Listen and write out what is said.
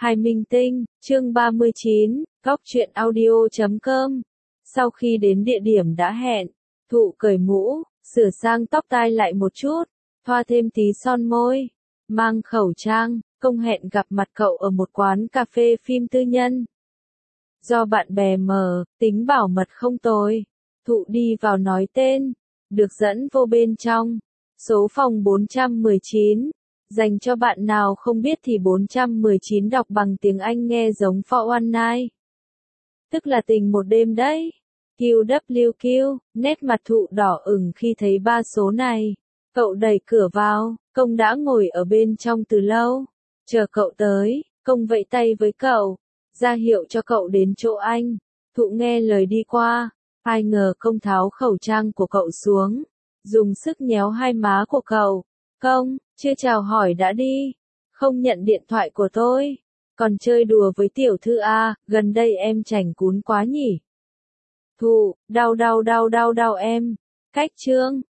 Hai Minh Tinh, chương 39, Góc truyện audio.com. Sau khi đến địa điểm đã hẹn, Thụ cởi mũ, sửa sang tóc tai lại một chút, thoa thêm tí son môi, mang khẩu trang, công hẹn gặp mặt cậu ở một quán cà phê phim tư nhân. Do bạn bè mở, tính bảo mật không tồi. Thụ đi vào nói tên, được dẫn vô bên trong. Số phòng 419. Dành cho bạn nào không biết thì 419 đọc bằng tiếng Anh nghe giống for one night. Tức là tình một đêm đấy. QWQ, nét mặt Thụ đỏ ửng khi thấy ba số này. Cậu đẩy cửa vào, Công đã ngồi ở bên trong từ lâu. Chờ cậu tới, Công vẫy tay với cậu, ra hiệu cho cậu đến chỗ anh. Thụ nghe lời đi qua, ai ngờ Công tháo khẩu trang của cậu xuống, dùng sức nhéo hai má của cậu. Công, chưa chào hỏi đã đi, không nhận điện thoại của tôi, còn chơi đùa với tiểu thư à, gần đây em chảnh cún quá nhỉ. Thụ, đau em, cách trương,